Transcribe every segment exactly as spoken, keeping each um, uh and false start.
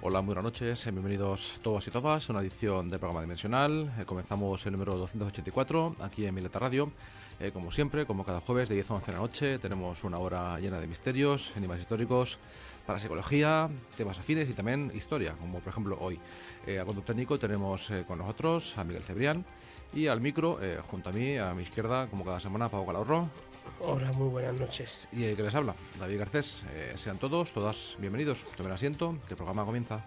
Hola, muy buenas noches, bienvenidos todos y todas a una edición del programa Dimensional. Eh, comenzamos el número doscientos ochenta y cuatro aquí en Mileta Radio. Eh, como siempre, como cada jueves de diez a once de la noche, tenemos una hora llena de misterios, enigmas históricos, parapsicología, temas afines y también historia, como por ejemplo hoy. Eh, a control técnico tenemos eh, con nosotros a Miguel Cebrián y al micro, eh, junto a mí, a mi izquierda, como cada semana, Pau Calahorro. Hola, muy buenas noches. Y el que les habla, David Garcés. Eh, sean todos, todas bienvenidos. Tomen asiento, que el programa comienza.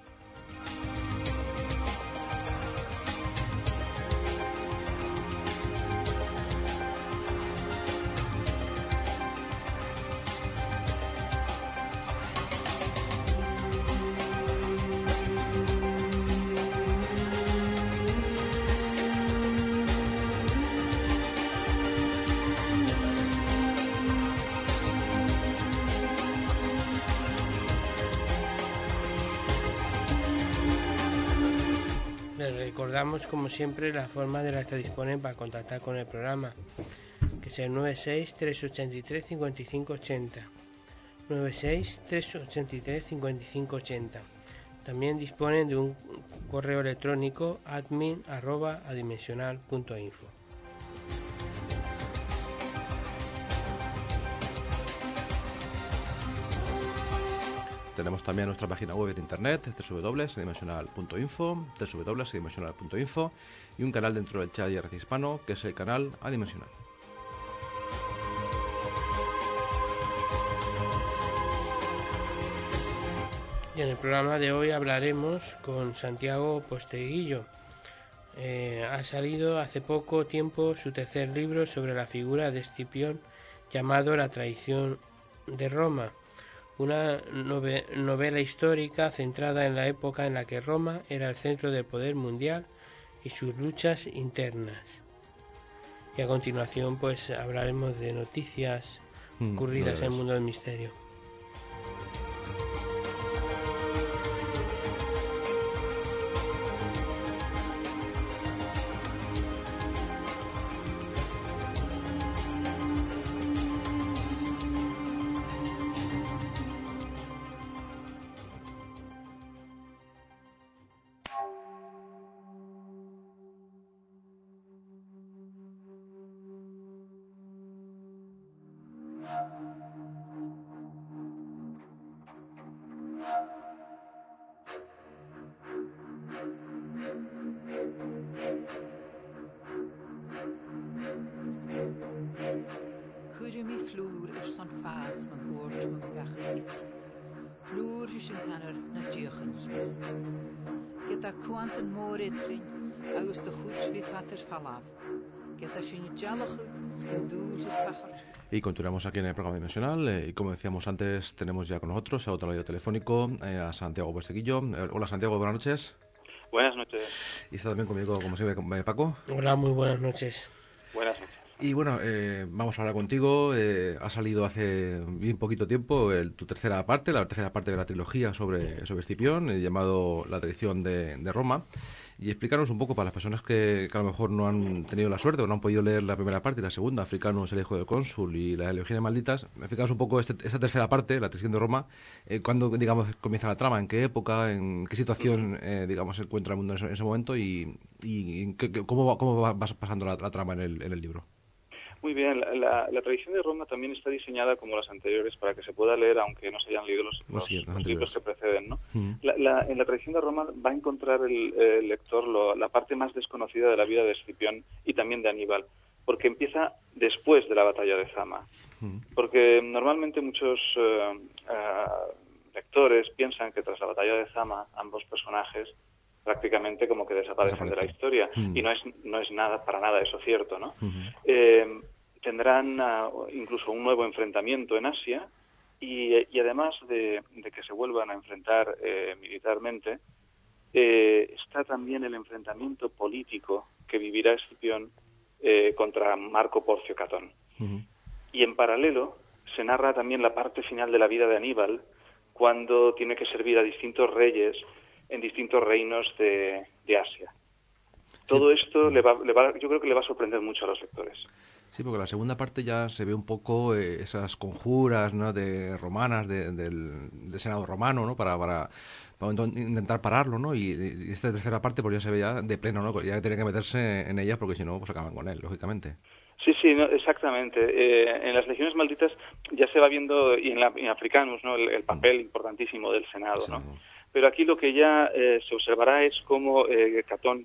Recordamos, como siempre, la forma de la que disponen para contactar con el programa, que es el nueve seis, tres ocho tres, cinco cinco ocho cero, nueve seis, tres ocho tres, cinco cinco ocho cero. También disponen de un correo electrónico admin arroba adimensional punto info. Tenemos también nuestra página web de internet, doble u doble u doble u punto adimensional punto info, doble u doble u doble u punto adimensional punto info, y un canal dentro del chat de I R C Hispano, que es el canal Adimensional. Y en el programa de hoy hablaremos con Santiago Posteguillo. Eh, ha salido hace poco tiempo su tercer libro sobre la figura de Escipión, llamado La traición de Roma. Una nove- novela histórica centrada en la época en la que Roma era el centro del poder mundial y sus luchas internas. Y a continuación pues hablaremos de noticias Mm, ocurridas no en el mundo del misterio. Cúrimi flúr is son fás man gúirt man gachmhaith. Flúr is an canar na diochan. Get a cuant an mór idrin agus de chuch vi pater falaf. Get a sin jalach skundúl pachart. Y continuamos aquí en el programa Dimensional. Eh, y como decíamos antes, tenemos ya con nosotros a otro lado telefónico eh, a Santiago Posteguillo. Eh, hola Santiago, buenas noches. Buenas noches. Y está también conmigo, como siempre, eh, Paco. Hola, muy buenas noches. Buenas noches. Y bueno, eh, vamos a hablar contigo. Eh, ha salido hace bien poquito tiempo el, tu tercera parte, la tercera parte de la trilogía sobre, sobre Escipión, eh, llamado La traición de, de Roma. Y explícanos un poco para las personas que, que a lo mejor no han tenido la suerte o no han podido leer la primera parte y la segunda, Africano es el hijo del cónsul y las Legiones malditas. Explícanos un poco este, esta tercera parte, la traición de Roma, eh, cuándo, digamos, comienza la trama, en qué época, en qué situación, eh, digamos, se encuentra el mundo en ese, en ese momento y, y, y qué, cómo, va, cómo va pasando la, la trama en el, en el libro. Muy bien, la, la, la tradición de Roma también está diseñada como las anteriores para que se pueda leer aunque no se hayan leído los, los, sí, los libros que preceden, ¿no? Mm. La, la, en la tradición de Roma va a encontrar el, el lector lo, la parte más desconocida de la vida de Escipión y también de Aníbal, porque empieza después de la batalla de Zama. Mm. Porque normalmente muchos uh, uh, lectores piensan que tras la batalla de Zama ambos personajes prácticamente como que desaparecen Desaparece. de la historia mm. y no es no es nada para nada eso cierto, ¿no? Uh-huh. Eh, tendrán uh, incluso un nuevo enfrentamiento en Asia y, y además de, de que se vuelvan a enfrentar eh, militarmente, eh, está también el enfrentamiento político que vivirá Escipión eh, contra Marco Porcio Catón. Uh-huh. Y en paralelo se narra también la parte final de la vida de Aníbal, cuando tiene que servir a distintos reyes en distintos reinos de, de Asia. Todo esto le va, le va, yo creo que le va a sorprender mucho a los lectores. Sí, porque la segunda parte ya se ve un poco eh, esas conjuras, ¿no?, de romanas de, del, del Senado romano, ¿no?, para, para, para intentar pararlo, ¿no? Y, y esta tercera parte pues ya se ve ya de pleno, ¿no? Ya tiene que meterse en ella porque si no, pues acaban con él, lógicamente. Sí, sí, no, exactamente. Eh, en las legiones malditas ya se va viendo, y en, la, en Africanus, ¿no?, el, el papel importantísimo del Senado, ¿no? Sí. Pero aquí lo que ya eh, se observará es cómo eh, Catón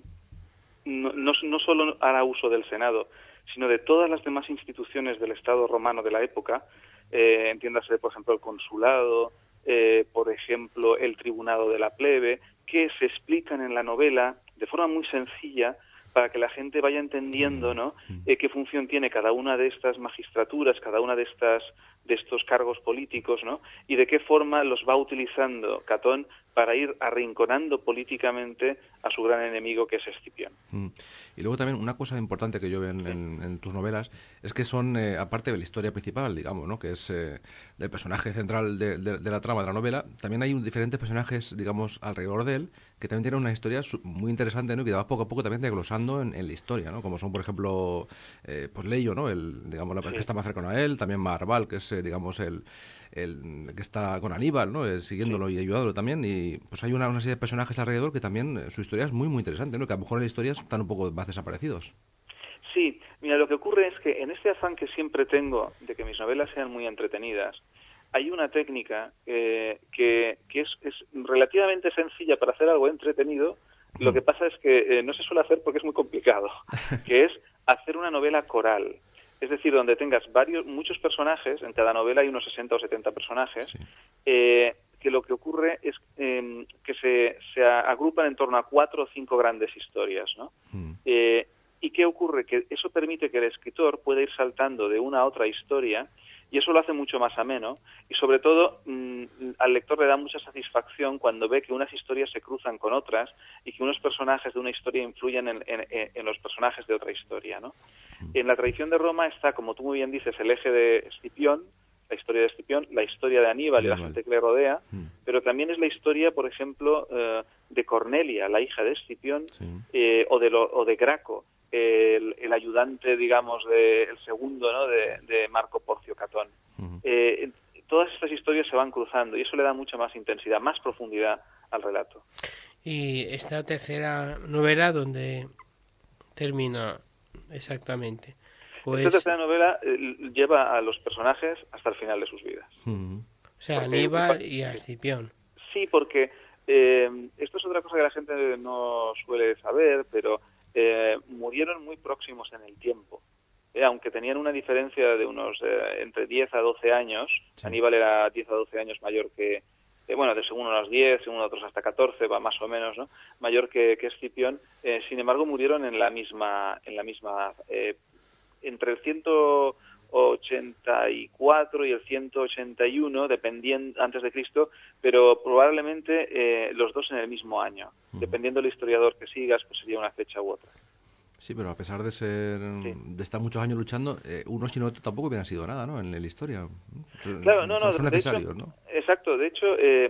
no, no, no solo hará uso del Senado, sino de todas las demás instituciones del Estado romano de la época, eh, entiéndase, por ejemplo, el consulado, eh, por ejemplo, el tribunado de la plebe, que se explican en la novela de forma muy sencilla para que la gente vaya entendiendo, ¿no?, eh, qué función tiene cada una de estas magistraturas, cada una de estas de estos cargos políticos, ¿no?, y de qué forma los va utilizando Catón para ir arrinconando políticamente a su gran enemigo, que es Escipión. Mm. Y luego también una cosa importante que yo veo en, sí. en, en tus novelas es que son, eh, aparte de la historia principal, digamos, ¿no?, que es eh, el personaje central de, de, de la trama de la novela, también hay un, diferentes personajes, digamos, alrededor de él, que también tienen una historia muy interesante, ¿no?, que va poco a poco también desglosando en, en la historia, ¿no?, como son, por ejemplo, eh, pues Leio, ¿no?, el, digamos, la sí. que está más cercano a él, también Marval, que es, eh, digamos, el, el que está con Aníbal, ¿no?, eh, siguiéndolo sí. y ayudándolo también, y pues hay una, una serie de personajes alrededor que también eh, su historia es muy, muy interesante, ¿no?, que a lo mejor en la historia están un poco más desaparecidos. Sí, mira, lo que ocurre es que en este afán que siempre tengo de que mis novelas sean muy entretenidas, hay una técnica eh, que, que es, es relativamente sencilla para hacer algo entretenido. Lo que pasa es que eh, no se suele hacer porque es muy complicado, que es hacer una novela coral. Es decir, donde tengas varios, muchos personajes, en cada novela hay unos sesenta o setenta personajes, sí. eh, que lo que ocurre es eh, que se, se agrupan en torno a cuatro o cinco grandes historias, ¿no? Mm. Eh, ¿Y qué ocurre? Que eso permite que el escritor pueda ir saltando de una a otra historia, y eso lo hace mucho más ameno, y sobre todo mmm, al lector le da mucha satisfacción cuando ve que unas historias se cruzan con otras y que unos personajes de una historia influyen en, en, en los personajes de otra historia, ¿no? En la tradición de Roma está, como tú muy bien dices, el eje de Escipión, la historia de Escipión, la historia de Aníbal y la gente que le rodea, mm. pero también es la historia, por ejemplo, eh, de Cornelia, la hija de Escipión, sí. eh, o, de lo, o de Graco, el, el ayudante, digamos, de, el segundo, ¿no?, de, de Marco Porcio Catón. Uh-huh. Eh, todas estas historias se van cruzando y eso le da mucha más intensidad, más profundidad al relato. Y esta tercera novela, ¿dónde termina exactamente? Pues... Esta tercera novela eh, lleva a los personajes hasta el final de sus vidas. Uh-huh. O sea, porque, Aníbal y a Escipión. Sí, porque eh, esto es otra cosa que la gente no suele saber, pero eh, murieron muy próximos en el tiempo. Eh, aunque tenían una diferencia de unos eh, entre diez a doce años, sí. Aníbal era diez a doce años mayor que, eh, bueno, de según unos diez, según otros hasta catorce, va más o menos, ¿no?, mayor que, que Escipión. Eh, sin embargo, murieron en la misma, en la misma eh, entre el ciento ochenta y cuatro y el ciento ochenta y uno, dependiendo, antes de Cristo, pero probablemente eh, los dos en el mismo año. Uh-huh. Dependiendo del historiador que sigas, pues sería una fecha u otra. Sí, pero a pesar de ser sí. de estar muchos años luchando, eh, uno sin otro tampoco hubiera sido nada, ¿no?, en la historia. Claro, no, no. Son necesarios, hecho, ¿no? Exacto. De hecho, eh,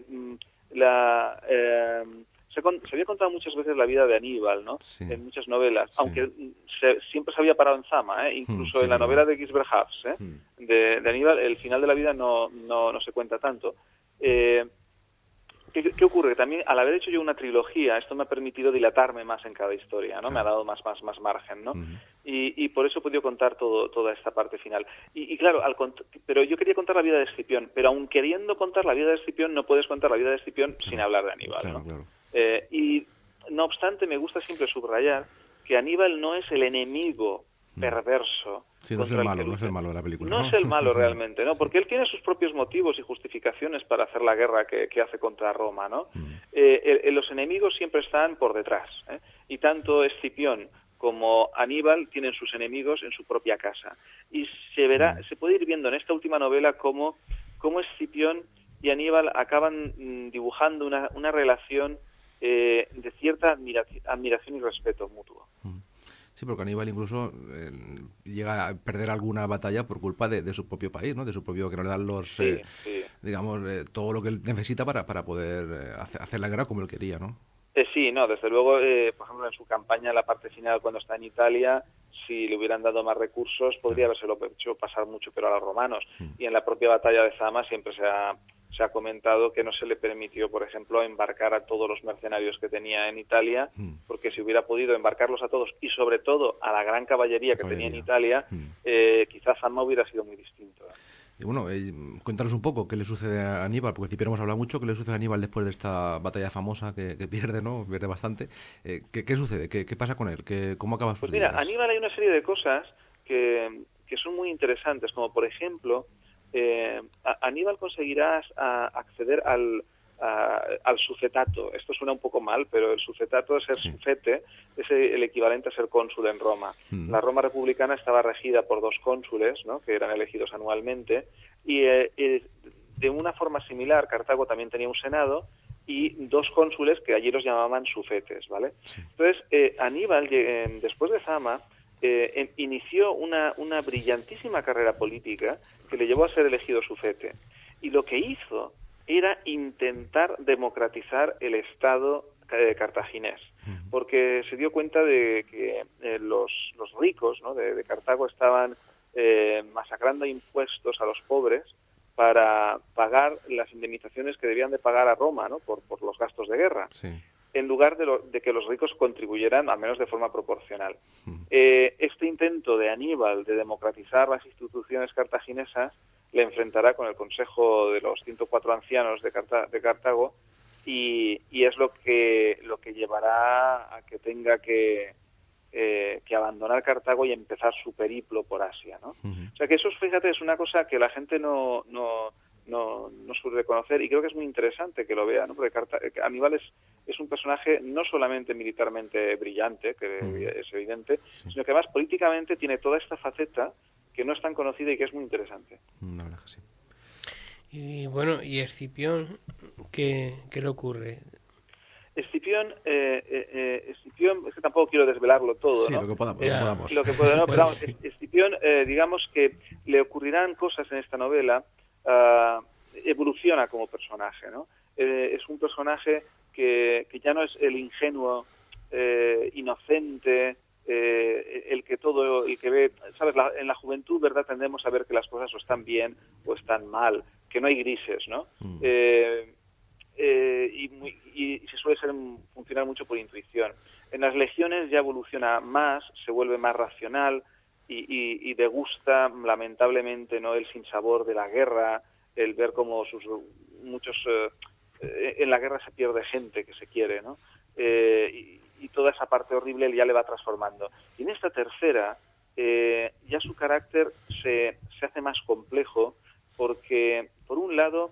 la... Eh, Se, con, se había contado muchas veces la vida de Aníbal, ¿no? Sí. En muchas novelas, sí. aunque se, siempre se había parado en Zama, ¿eh? Incluso sí, en la novela de Gisbert Haas, ¿eh? Mm. de, de Aníbal, el final de la vida no, no, no se cuenta tanto. Eh, ¿qué, ¿Qué ocurre? También, al haber hecho yo una trilogía, esto me ha permitido dilatarme más en cada historia, ¿no? Claro. Me ha dado más, más, más margen, ¿no? Mm. Y, y por eso he podido contar todo, toda esta parte final. Y, y claro, al cont- pero yo quería contar la vida de Escipión, pero aun queriendo contar la vida de Escipión, no puedes contar la vida de Escipión claro. sin hablar de Aníbal, claro, ¿no? Claro. Eh, y no obstante, me gusta siempre subrayar que Aníbal no es el enemigo perverso. Sí, no es el malo, no es el malo de la película. No, no es el malo realmente, ¿no? Porque él tiene sus propios motivos y justificaciones para hacer la guerra que, que hace contra Roma, ¿no? Mm. Eh, eh, los enemigos siempre están por detrás, ¿eh? Y tanto Escipión como Aníbal tienen sus enemigos en su propia casa. Y se verá, sí. se puede ir viendo en esta última novela cómo, cómo Escipión y Aníbal acaban mm, dibujando una, una relación Eh, de cierta admiración, admiración y respeto mutuo. Sí, porque Aníbal incluso eh, llega a perder alguna batalla por culpa de, de su propio país, ¿no? De su propio, que no le dan los, sí, eh, sí. digamos, eh, todo lo que él necesita para, para poder eh, hacer, hacer la guerra como él quería, ¿no? Eh, sí, no, desde luego, eh, por ejemplo, en su campaña, la parte final, cuando está en Italia, si le hubieran dado más recursos, podría habérselo hecho pasar mucho peor a los romanos. Y en la propia batalla de Zama siempre se ha, se ha comentado que no se le permitió, por ejemplo, embarcar a todos los mercenarios que tenía en Italia, porque si hubiera podido embarcarlos a todos, y sobre todo a la gran caballería que caballería. tenía en Italia, eh, quizás Zama hubiera sido muy distinto. Y bueno, eh, cuéntanos un poco qué le sucede a Aníbal, porque Cipiano hemos hablado mucho, qué le sucede a Aníbal después de esta batalla famosa que, que pierde, ¿no? Pierde bastante. Eh, ¿qué, ¿Qué sucede? ¿Qué, ¿Qué pasa con él? ¿Qué, ¿Cómo acaba sus Pues mira, días? Aníbal hay una serie de cosas que, que son muy interesantes, como por ejemplo, eh, Aníbal conseguirá a acceder al, a, al sucetato. Esto suena un poco mal, pero el sucetato, ser sí. sufete, es el equivalente a ser cónsul en Roma. Mm. La Roma republicana estaba regida por dos cónsules, ¿no?, que eran elegidos anualmente, y eh, eh, de una forma similar, Cartago también tenía un senado y dos cónsules que allí los llamaban sufetes, ¿vale? Sí. Entonces, eh, Aníbal, eh, después de Zama, eh, eh, inició una, una brillantísima carrera política que le llevó a ser elegido sufete. Y lo que hizo era intentar democratizar el Estado eh, cartaginés, porque se dio cuenta de que eh, los, los ricos, ¿no?, de, de Cartago estaban eh, masacrando impuestos a los pobres para pagar las indemnizaciones que debían de pagar a Roma, ¿no?, por, por los gastos de guerra, sí. en lugar de, lo, de que los ricos contribuyeran, al menos de forma proporcional. Mm. Eh, este intento de Aníbal de democratizar las instituciones cartaginesas le enfrentará con el Consejo de los ciento cuatro ancianos de, Carta, de Cartago y, y es lo que, lo que llevará a que tenga que... Eh, que abandonar Cartago y empezar su periplo por Asia, ¿no? Uh-huh. O sea que eso, fíjate, es una cosa que la gente no, no, no, no suele reconocer y creo que es muy interesante que lo vea, ¿no? Porque Carta- Aníbal es, es un personaje no solamente militarmente brillante, que uh-huh. es evidente, sí. sino que además políticamente tiene toda esta faceta que no es tan conocida y que es muy interesante. La verdad que sí. Y bueno, ¿y Escipión qué, qué le ocurre? Escipión, eh, eh, Escipión, es que tampoco quiero desvelarlo todo, sí, ¿no? lo que podamos. Eh, lo, podamos. lo que podamos, pero vamos, Escipión, eh, digamos que le ocurrirán cosas en esta novela, uh, evoluciona como personaje, ¿no? Eh, es un personaje que, que ya no es el ingenuo, eh, inocente, eh, el que todo, el que ve, sabes, la, en la juventud, ¿verdad?, tendemos a ver que las cosas o están bien o están mal, que no hay grises, ¿no? Mm. Eh, Eh, y, muy, y se suele ser, funcionar mucho por intuición. En las legiones ya evoluciona más, se vuelve más racional y, y, y degusta lamentablemente, ¿no?, el sinsabor de la guerra, el ver cómo sus muchos eh, en la guerra se pierde gente que se quiere, ¿no? Eh, y, y toda esa parte horrible ya le va transformando. Y en esta tercera eh, ya su carácter se, se hace más complejo porque, por un lado,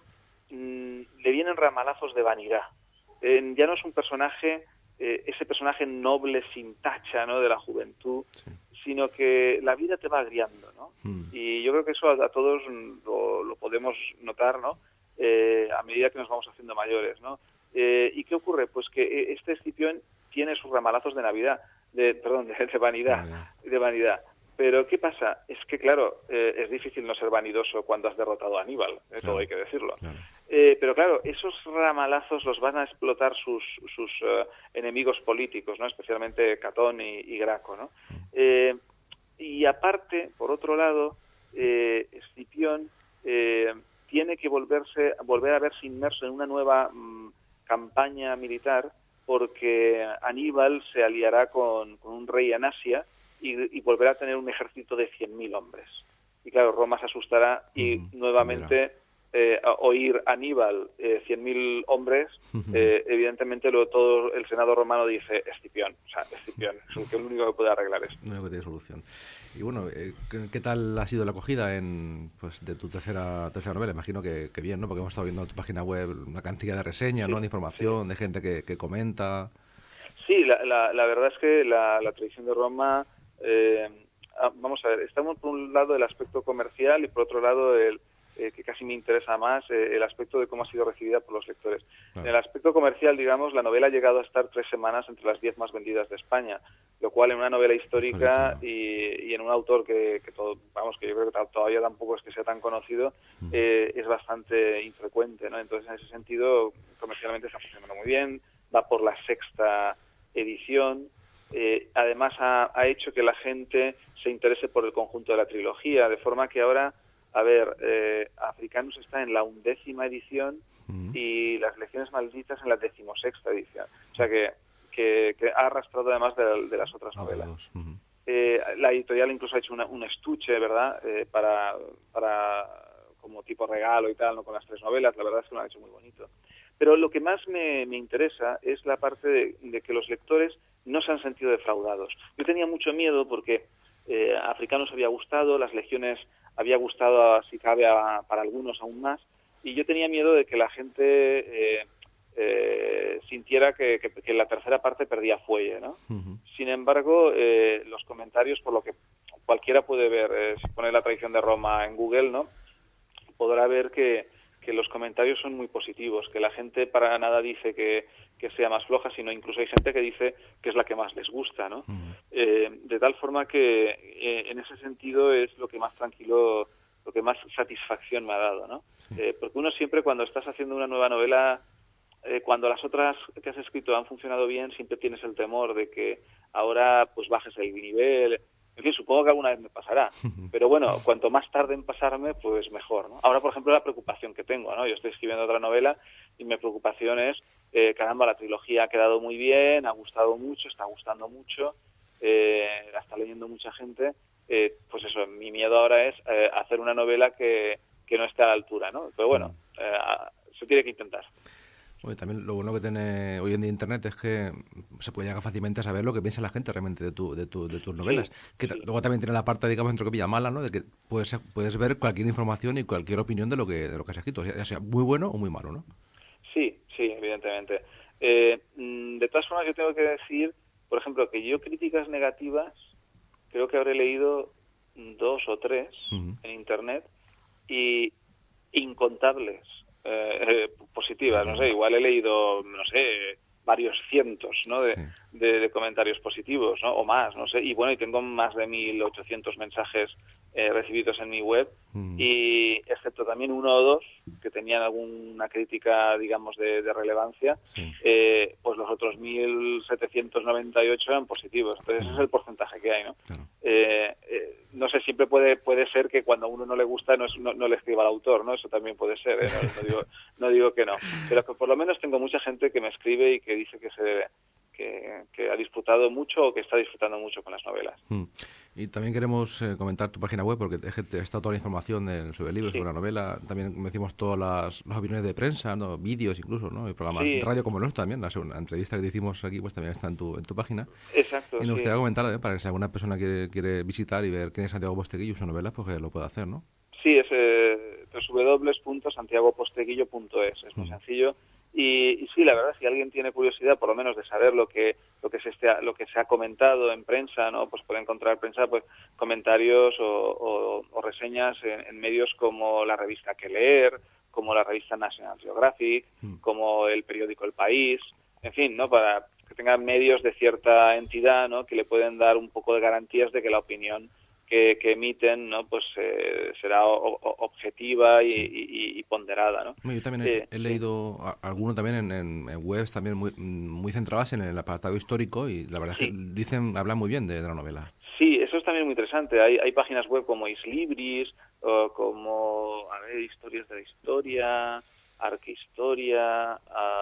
le vienen ramalazos de vanidad. Eh, ya no es un personaje, eh, ese personaje noble sin tacha, ¿no?, de la juventud, sí. sino que la vida te va agriando, ¿no? Mm. Y yo creo que eso a, a todos lo, lo podemos notar, ¿no?, eh, a medida que nos vamos haciendo mayores, ¿no? Eh, ¿Y qué ocurre? Pues que este Escipión tiene sus ramalazos de Navidad, de, perdón, de, de vanidad, mm. de vanidad. Pero ¿qué pasa? Es que, claro, eh, es difícil no ser vanidoso cuando has derrotado a Aníbal, eso claro, hay que decirlo. Claro. Eh, pero claro, esos ramalazos los van a explotar sus, sus uh, enemigos políticos, ¿no?, especialmente Catón y, y Graco, ¿no? Eh, y aparte, por otro lado, eh, Escipión eh, tiene que volverse, volver a verse inmerso en una nueva mmm, campaña militar porque Aníbal se aliará con, con un rey en Asia y, y volverá a tener un ejército de cien mil hombres. Y claro, Roma se asustará y uh-huh. nuevamente eh, a oír Aníbal eh, cien mil hombres, eh, evidentemente lo, todo el Senado romano dice Escipión, o sea, Escipión es el, que el único que puede arreglar esto. No que tiene solución. Y bueno, eh, ¿qué, ¿qué tal ha sido la acogida en, pues, de tu tercera tercera novela? Imagino que, que bien, ¿no? Porque hemos estado viendo en tu página web una cantidad de reseñas, sí, ¿no?, de información, sí. de gente que, que comenta. Sí, la, la, la verdad es que la, la tradición de Roma, eh, vamos a ver, estamos por un lado el aspecto comercial y por otro lado el eh, que casi me interesa más, eh, el aspecto de cómo ha sido recibida por los lectores. Claro. En el aspecto comercial, digamos, la novela ha llegado a estar tres semanas entre las diez más vendidas de España, lo cual en una novela histórica y, y en un autor que, que todo, vamos, que yo creo que todavía tampoco es que sea tan conocido, mm. eh, es bastante infrecuente, ¿no? Entonces, en ese sentido, comercialmente está funcionando muy bien, va por la sexta edición. eh, además ha, ha hecho que la gente se interese por el conjunto de la trilogía, de forma que ahora, a ver, eh, Africanus está en la undécima edición uh-huh. y Las Lecciones Malditas en la decimosexta edición. O sea que, que, que ha arrastrado además de, de las otras novelas. Uh-huh. Eh, la editorial incluso ha hecho una, un estuche, ¿verdad?, eh, para, para como tipo regalo y tal, ¿no?, con las tres novelas. La verdad es que lo han hecho muy bonito. Pero lo que más me, me interesa es la parte de, de que los lectores no se han sentido defraudados. Yo tenía mucho miedo porque eh, Africanus había gustado, Las Legiones había gustado, si cabe, a, para algunos aún más, y yo tenía miedo de que la gente eh, eh, sintiera que, que, que la tercera parte perdía fuelle, ¿no? Uh-huh. Sin embargo, eh, los comentarios, por lo que cualquiera puede ver, eh, si pone La Traición de Roma en Google, ¿no?, podrá ver que, que los comentarios son muy positivos, que la gente para nada dice que, que sea más floja, sino incluso hay gente que dice que es la que más les gusta, ¿no? Uh-huh. Eh, de tal forma que eh, en ese sentido es lo que más tranquilo, lo que más satisfacción me ha dado, ¿no? Sí. Eh, porque uno siempre, cuando estás haciendo una nueva novela, eh, cuando las otras que has escrito han funcionado bien, siempre tienes el temor de que ahora pues bajes el nivel. En fin, supongo que alguna vez me pasará, pero bueno, cuanto más tarde en pasarme, pues mejor, ¿no? Ahora, por ejemplo, la preocupación que tengo, ¿no? Yo estoy escribiendo otra novela y mi preocupación es, eh, caramba, la trilogía ha quedado muy bien, ha gustado mucho, está gustando mucho, eh, la está leyendo mucha gente, eh, pues eso, mi miedo ahora es eh, hacer una novela que, que no esté a la altura, ¿no? Pero bueno, eh, se tiene que intentar. Oye, también lo bueno que tiene hoy en día Internet es que se puede llegar fácilmente a saber lo que piensa la gente realmente de tu, de tu, de tus novelas. Sí, que sí. Luego también tiene la parte, digamos, entre comillas, mala, ¿no? De que puedes, puedes ver cualquier información y cualquier opinión de lo que de lo que has escrito, ya sea muy bueno o muy malo, ¿no? Sí, sí, evidentemente. Eh, de todas formas, yo tengo que decir, por ejemplo, que yo críticas negativas creo que habré leído dos o tres uh-huh. en Internet y incontables. Eh, eh, positivas, no sé, igual he leído, no sé, varios cientos, ¿no?, de, sí. de, de comentarios positivos, ¿no?, o más, no sé, y bueno, y tengo más de mil ochocientos mensajes eh, recibidos en mi web, mm. y excepto también uno o dos que tenían alguna crítica, digamos, de, de relevancia, sí. eh, pues los otros mil setecientos noventa y ocho eran positivos, entonces mm. ese es el porcentaje que hay, ¿no? Claro. Eh, eh, no sé, siempre puede puede ser que cuando a uno no le gusta no, es, no, no le escriba al autor, ¿no? Eso también puede ser, ¿eh? No, no, digo, no digo que no, pero que por lo menos tengo mucha gente que me escribe y que dice que se que, que ha disfrutado mucho o que está disfrutando mucho con las novelas. Mm. Y también queremos eh, comentar tu página web, porque está toda la información de, sobre el libro, sí. sobre la novela. También decimos todas las, las opiniones de prensa, ¿no?, vídeos incluso, ¿no?, y programas sí. de radio como el nuestro también. La, la entrevista que te hicimos aquí pues también está en tu, en tu página. Exacto. Y nos gustaría sí. comentar, ¿eh?, para que si alguna persona quiere, quiere visitar y ver quién es Santiago Posteguillo y sus novelas, pues que lo pueda hacer, ¿no? Sí, es eh, doble u doble u doble u punto santiago posteguillo punto es. Es muy mm. sencillo. Y, y sí, la verdad, si alguien tiene curiosidad, por lo menos de saber lo que lo que se esté, lo que se ha comentado en prensa, ¿no?, pues puede encontrar prensa, pues comentarios o, o, o reseñas en, en medios como la revista Que Leer, como la revista National Geographic, mm. como el periódico El País, en fin, ¿no?, para que tengan medios de cierta entidad, ¿no?, que le pueden dar un poco de garantías de que la opinión que, que emiten, ¿no?, pues eh, será o, o, objetiva y, sí. y, y ponderada, ¿no? Yo también he, eh, he leído sí. alguno también en, en, en webs también muy muy centradas en el apartado histórico y la verdad sí. es que dicen, hablan muy bien de, de la novela. Sí, eso es también muy interesante. Hay, hay páginas web como Islibris, o como, a ver, Historias de la Historia, Arquihistoria,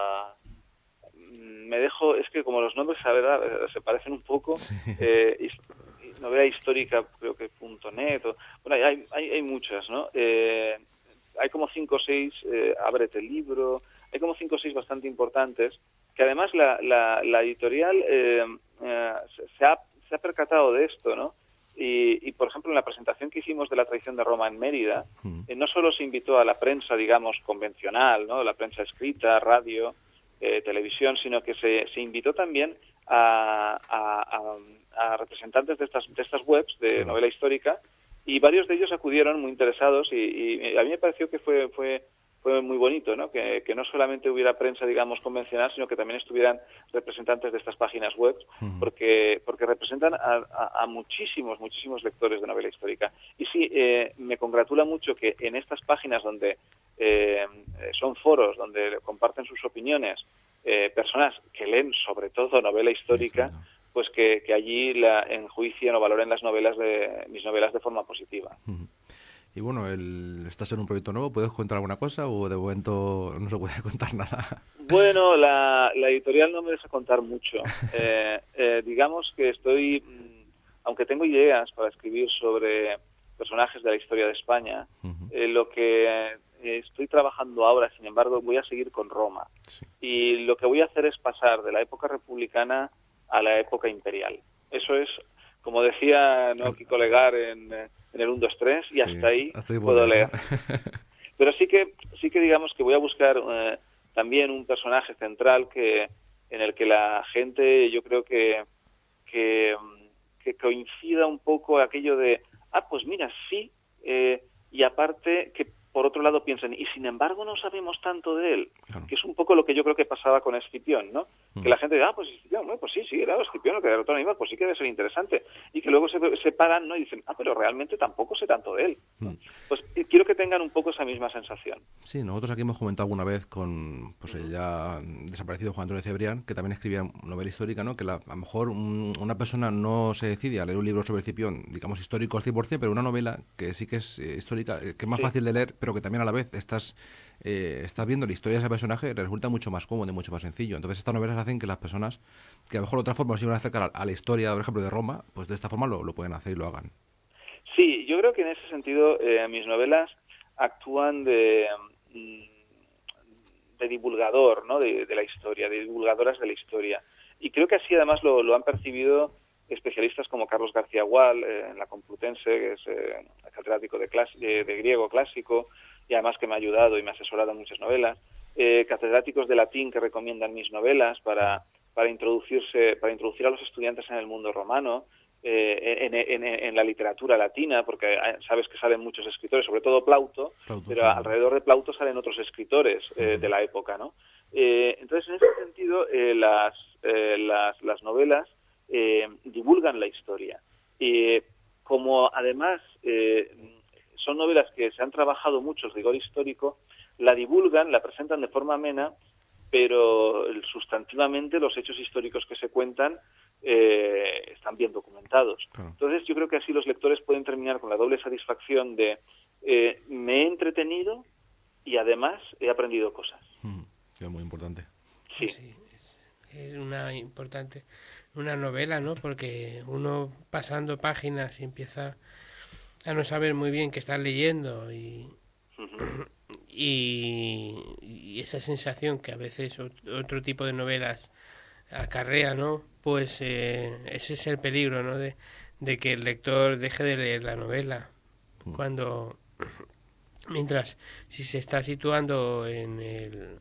uh, me dejo, es que como los nombres, a ver, se parecen un poco, sí. eh, novela histórica, creo que punto net, o, bueno, hay, hay, hay muchas, ¿no? Eh, hay como cinco o seis, eh, Ábrete el libro, hay como cinco o seis bastante importantes, que además la, la, la editorial eh, eh, se, ha, se ha percatado de esto, ¿no? Y, y, por ejemplo, en la presentación que hicimos de La Traición de Roma en Mérida, eh, no solo se invitó a la prensa, digamos, convencional, ¿no?, la prensa escrita, radio, eh, televisión, sino que se, se invitó también a, a, a, a representantes de estas, de estas webs de sí. novela histórica, y varios de ellos acudieron muy interesados y, y a mí me pareció que fue fue fue muy bonito, ¿no? Que, que no solamente hubiera prensa, digamos, convencional, sino que también estuvieran representantes de estas páginas web, uh-huh. porque porque representan a, a, a muchísimos, muchísimos lectores de novela histórica. Y sí, eh, me congratula mucho que en estas páginas donde eh, son foros, donde comparten sus opiniones, eh, personas que leen sobre todo novela histórica, pues que, que allí la enjuicien o valoren las novelas de mis novelas de forma positiva. Uh-huh. Y bueno, el, ¿estás en un proyecto nuevo? ¿Puedes contar alguna cosa o de momento no se puede contar nada? Bueno, la, la editorial no me deja contar mucho. Eh, eh, digamos que estoy, aunque tengo ideas para escribir sobre personajes de la historia de España, uh-huh. eh, lo que eh, estoy trabajando ahora, sin embargo, voy a seguir con Roma. Sí. Y lo que voy a hacer es pasar de la época republicana a la época imperial. Eso es, como decía ¿no? Kiko Legar en, en el uno, dos, tres, y sí, hasta ahí hasta ahí puedo leer. Pero sí que, sí que digamos que voy a buscar eh, también un personaje central que en el que la gente, yo creo que, que, que coincida un poco aquello de, ah, pues mira, sí, eh, y aparte que por otro lado piensen, y sin embargo no sabemos tanto de él, claro. Que es un poco lo que yo creo que pasaba con Escipión, ¿no? Mm. Que la gente dice, ah, pues Escipión, bueno, pues sí, sí, claro, Escipión, lo que derrotó a Aníbal, pues sí que debe ser interesante. Y que luego se, se paran, ¿no? Y dicen, ah, pero realmente tampoco sé tanto de él. Mm. Pues eh, quiero que tengan un poco esa misma sensación. Sí, nosotros aquí hemos comentado alguna vez con pues el ya desaparecido Juan Antonio Cebrián, que también escribía novela histórica, ¿no? Que la, a lo mejor un, una persona no se decide a leer un libro sobre Escipión, digamos, histórico al cien por ciento, pero una novela que sí que es eh, histórica, que es más sí. fácil de leer, pero que también a la vez estás eh, estás viendo la historia de ese personaje, resulta mucho más cómodo y mucho más sencillo. Entonces estas novelas hacen que las personas que a lo mejor de otra forma se iban a acercar a, a la historia, por ejemplo, de Roma, pues de esta forma lo, lo pueden hacer y lo hagan. Sí, yo creo que en ese sentido eh, mis novelas actúan de, de divulgador, ¿no? de, de la historia, de divulgadoras de la historia. Y creo que así además lo, lo han percibido especialistas como Carlos García Gual, eh, en la Complutense, que es eh, catedrático de, clas- de, de griego clásico, y además que me ha ayudado y me ha asesorado en muchas novelas, eh, catedráticos de latín que recomiendan mis novelas para, para introducirse, para introducir a los estudiantes en el mundo romano, eh, en, en, en la literatura latina, porque sabes que salen muchos escritores, sobre todo Plauto, Plauto pero sí. Alrededor de Plauto salen otros escritores eh, uh-huh. de la época, ¿no? Eh, entonces, en ese sentido, eh, las, eh, las, las novelas eh, divulgan la historia. Y como además eh, son novelas que se han trabajado mucho el rigor histórico, la divulgan, la presentan de forma amena, pero sustantivamente los hechos históricos que se cuentan eh, están bien documentados. Claro. Entonces yo creo que así los lectores pueden terminar con la doble satisfacción de eh, me he entretenido y además he aprendido cosas. Mm, es muy importante. Sí. sí es, es una importante, una novela, ¿no? Porque uno pasando páginas y empieza a no saber muy bien qué está leyendo y, uh-huh. y, y esa sensación que a veces otro tipo de novelas acarrea, ¿no? Pues eh, ese es el peligro, ¿no? De, de que el lector deje de leer la novela uh-huh. cuando mientras si se está situando en el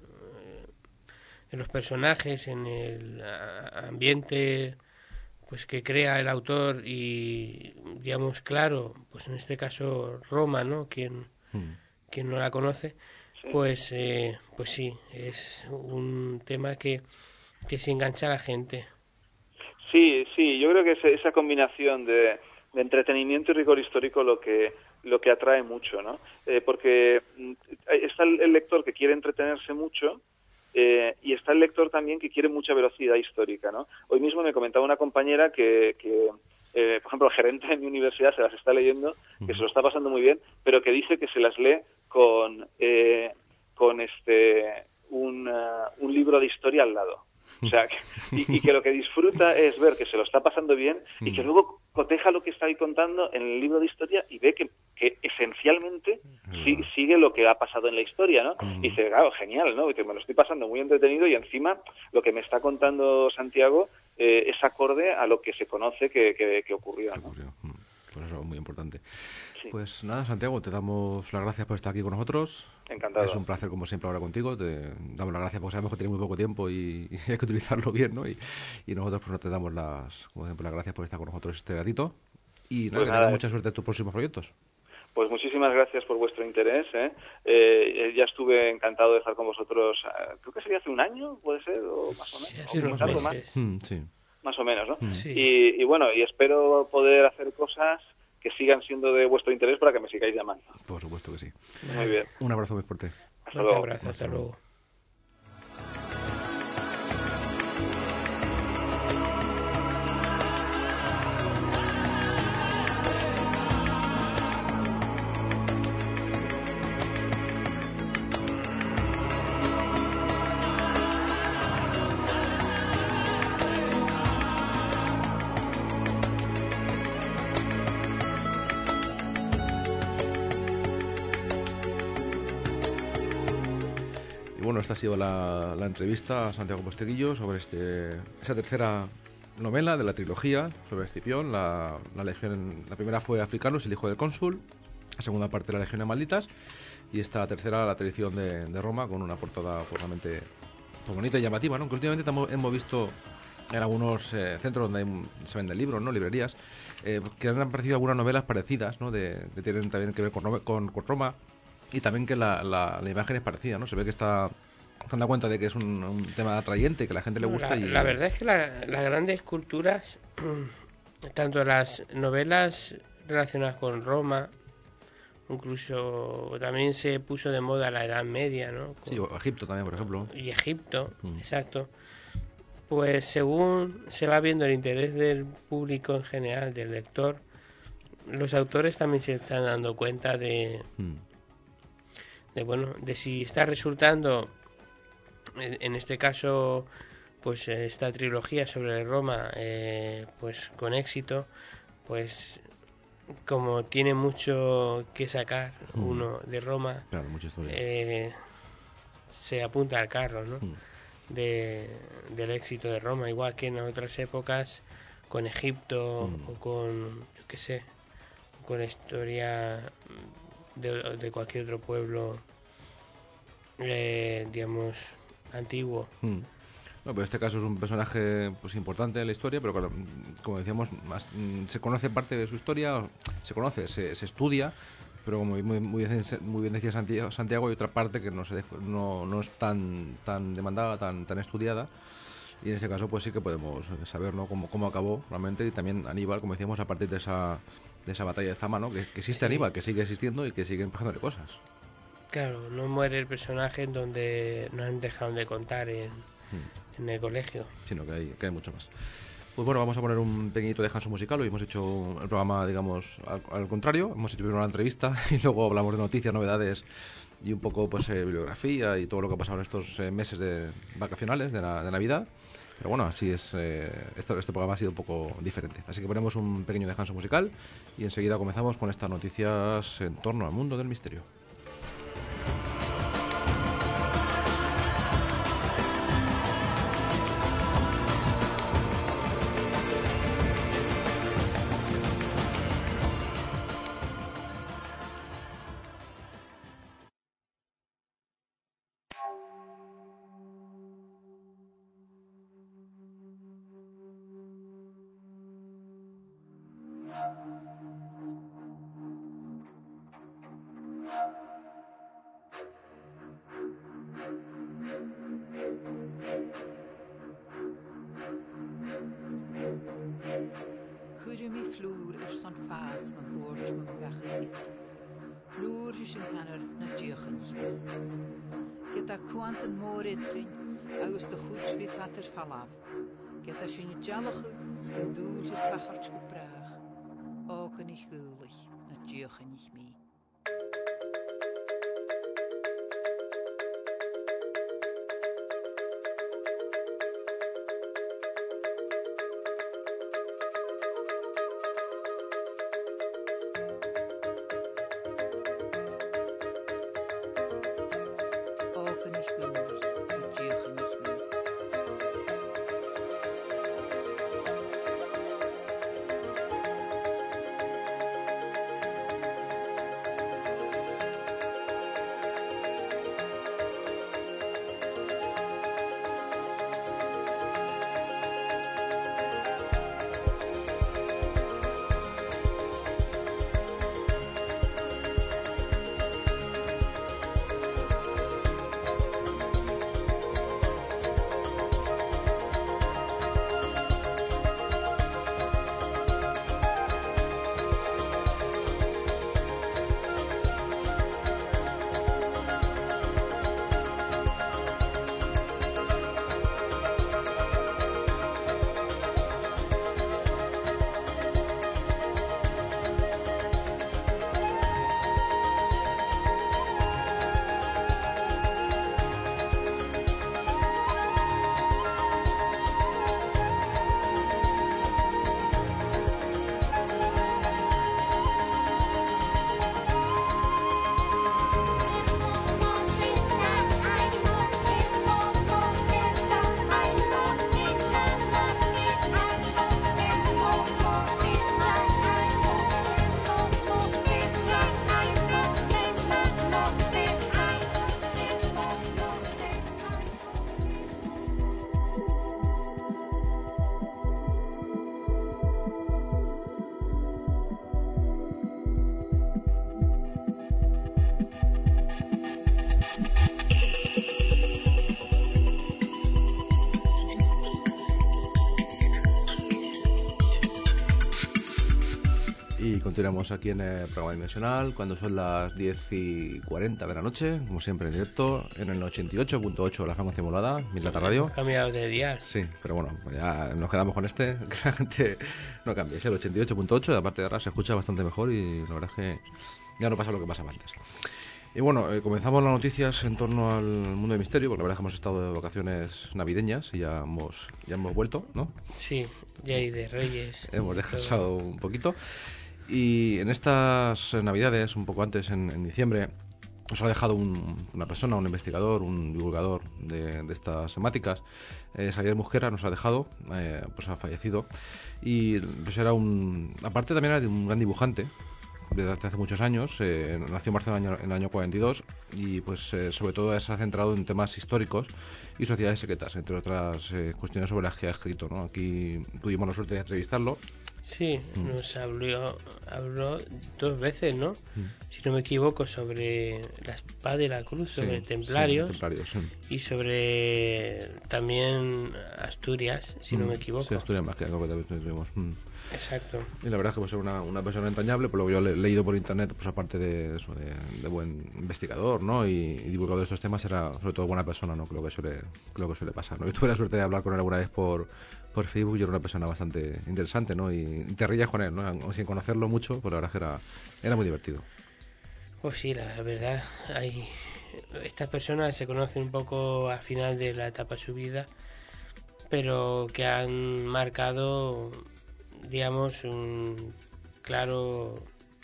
en los personajes, en el ambiente pues que crea el autor y digamos claro, pues en este caso Roma, ¿no? Quien, mm. quien no la conoce, sí. pues eh, pues sí, es un tema que, que se engancha a la gente. Sí, sí, yo creo que es esa combinación de, de entretenimiento y rigor histórico lo que lo que atrae mucho, ¿no? Eh, porque está el, el lector que quiere entretenerse mucho. Eh, y está el lector también que quiere mucha velocidad histórica, ¿no? Hoy mismo me comentaba una compañera que, que eh, por ejemplo, el gerente de mi universidad se las está leyendo, que se lo está pasando muy bien, pero que dice que se las lee con eh, con este un, uh, un libro de historia al lado. O sea, que, y, y que lo que disfruta es ver que se lo está pasando bien y que luego coteja lo que está ahí contando en el libro de historia y ve que, que esencialmente sí, sigue lo que ha pasado en la historia, ¿no? Y dice, claro, genial, ¿no? Que me lo estoy pasando muy entretenido y encima lo que me está contando Santiago eh, es acorde a lo que se conoce que, que, que ocurrió, ¿no? Pues eso es muy importante. Sí. Pues nada, Santiago, te damos las gracias por estar aquí con nosotros. Encantado. Es un placer, como siempre, hablar contigo. Te damos las gracias porque sabemos que tienes muy poco tiempo y, y hay que utilizarlo bien, ¿no? Y, y nosotros pues te damos las, como siempre, las gracias por estar con nosotros este ratito. Y nada, pues que tengas mucha suerte en tus próximos proyectos. Pues muchísimas gracias por vuestro interés. ¿eh? Eh, ya estuve encantado de estar con vosotros, eh, creo que sería hace un año, puede ser, o más o menos. Sí, o más, algo más. Mm, sí. Más o menos, ¿no? Mm. Sí. Y, y bueno, y espero poder hacer cosas que sigan siendo de vuestro interés para que me sigáis llamando. Por supuesto que sí. Muy bien. Un abrazo muy fuerte. Hasta luego. Un abrazo, hasta luego. bueno, esta ha sido la, la entrevista a Santiago Posteguillo sobre este, esa tercera novela de la trilogía sobre Escipión. La, la, legión, la primera fue Africanus, el hijo del cónsul. La segunda parte, La legión de malditas. Y esta tercera, La traición de, de Roma, con una portada pues, realmente pues, bonita y llamativa, ¿no? Que últimamente tamo, hemos visto en algunos eh, centros donde hay, se venden libros, ¿no? Librerías, eh, que han aparecido algunas novelas parecidas, ¿no? De, que tienen también que ver con, con, con Roma, y también que la, la, la imagen es parecida, ¿no? Se ve que está dando cuenta de que es un, un tema atrayente, que a la gente le gusta. La, y la verdad es que la, las grandes culturas, tanto las novelas relacionadas con Roma, incluso también se puso de moda la Edad Media, ¿no? Con, sí, o Egipto también, por ejemplo. Y Egipto, mm. exacto. Pues según se va viendo el interés del público en general, del lector, los autores también se están dando cuenta de, Mm. de bueno, de si está resultando, en, en este caso, pues esta trilogía sobre Roma, eh, pues con éxito, pues como tiene mucho que sacar mm. uno de Roma, claro, mucha historia. Eh, se apunta al carro, ¿no? Mm. De, del éxito de Roma, igual que en otras épocas con Egipto mm. o con, yo qué sé, con la historia de, de cualquier otro pueblo, eh, digamos, antiguo. Mm. No, pero este caso es un personaje pues importante en la historia, pero claro, como decíamos, más, se conoce parte de su historia, se conoce, se, se estudia, pero como muy, muy, muy bien decía Santiago, Santiago, hay otra parte que no se deja, no, no es tan tan demandada, tan tan estudiada, y en este caso pues sí que podemos saber, ¿no? cómo, cómo acabó realmente, y también Aníbal, como decíamos, a partir de esa de esa batalla de Zama, ¿no? que, que existe sí. Aníbal, que sigue existiendo y que siguen pasándole cosas. Claro, no muere el personaje en donde no han dejado de contar en, hmm. en el colegio. Sino que hay, que hay mucho más. Pues bueno, vamos a poner un pequeñito descanso musical. Hoy hemos hecho el programa, digamos, al, al contrario. Hemos hecho primero una entrevista y luego hablamos de noticias, novedades y un poco, pues, eh, bibliografía y todo lo que ha pasado en estos eh, meses de vacacionales de, la, de Navidad. Pero bueno, así es. Eh, este, este programa ha sido un poco diferente. Así que ponemos un pequeño descanso musical y enseguida comenzamos con estas noticias en torno al mundo del misterio. Agus de chuúd bí fatar fallaf, Get a sin dealacha gon dúil a fachart go brach, ágan i chuúlaich na diochan ich mí. continuamos aquí en el programa dimensional cuando son las diez y cuarenta de la noche, como siempre en directo, en el ochenta y ocho punto ocho de la frecuencia modulada, Mislata Radio. Hemos cambiado de dial. Sí, pero bueno, ya nos quedamos con este, que la gente no cambie. Es el ochenta y ocho punto ocho, y aparte de ahora se escucha bastante mejor y la verdad es que ya no pasa lo que pasaba antes. Y bueno, eh, comenzamos las noticias en torno al mundo del misterio, porque la verdad es que hemos estado de vacaciones navideñas y ya hemos, ya hemos vuelto, ¿no? Sí, ya hay de Reyes. Hemos descansado un poquito. Y en estas navidades, un poco antes, en, en diciembre, nos ha dejado un, una persona, un investigador, un divulgador de, de estas temáticas. Eh, Xavier Musquera nos ha dejado, eh, pues ha fallecido. Y pues era un... Aparte también era de un gran dibujante, desde hace muchos años, eh, nació en marzo del año, en el año cuarenta y dos y pues eh, sobre todo se ha centrado en temas históricos y sociedades secretas, entre otras eh, cuestiones sobre las que ha escrito, ¿no? Aquí tuvimos la suerte de entrevistarlo. Sí, mm. nos habló, habló dos veces, ¿no? Mm. Si no me equivoco, sobre la espada y la cruz, sobre sí, templarios, sí, templarios sí. Y sobre también Asturias, si mm. no me equivoco. Sí, Asturias más que algo que también tuvimos. Mm. Exacto. Y la verdad es que pues, una, una persona entrañable, por lo que yo he leído por internet, pues aparte de eso, de, de buen investigador, ¿no? Y, y divulgador de estos temas, era sobre todo buena persona, ¿no? Creo que suele, creo que suele pasar, ¿no? Yo tuve la suerte de hablar con él alguna vez por, por Facebook y era una persona bastante interesante, ¿no? Y, y te rías con él, ¿no? Sin conocerlo mucho, pues la verdad es que era, era muy divertido. Pues sí, la verdad, hay estas personas se conocen un poco al final de la etapa de su vida, pero que han marcado, digamos, un claro,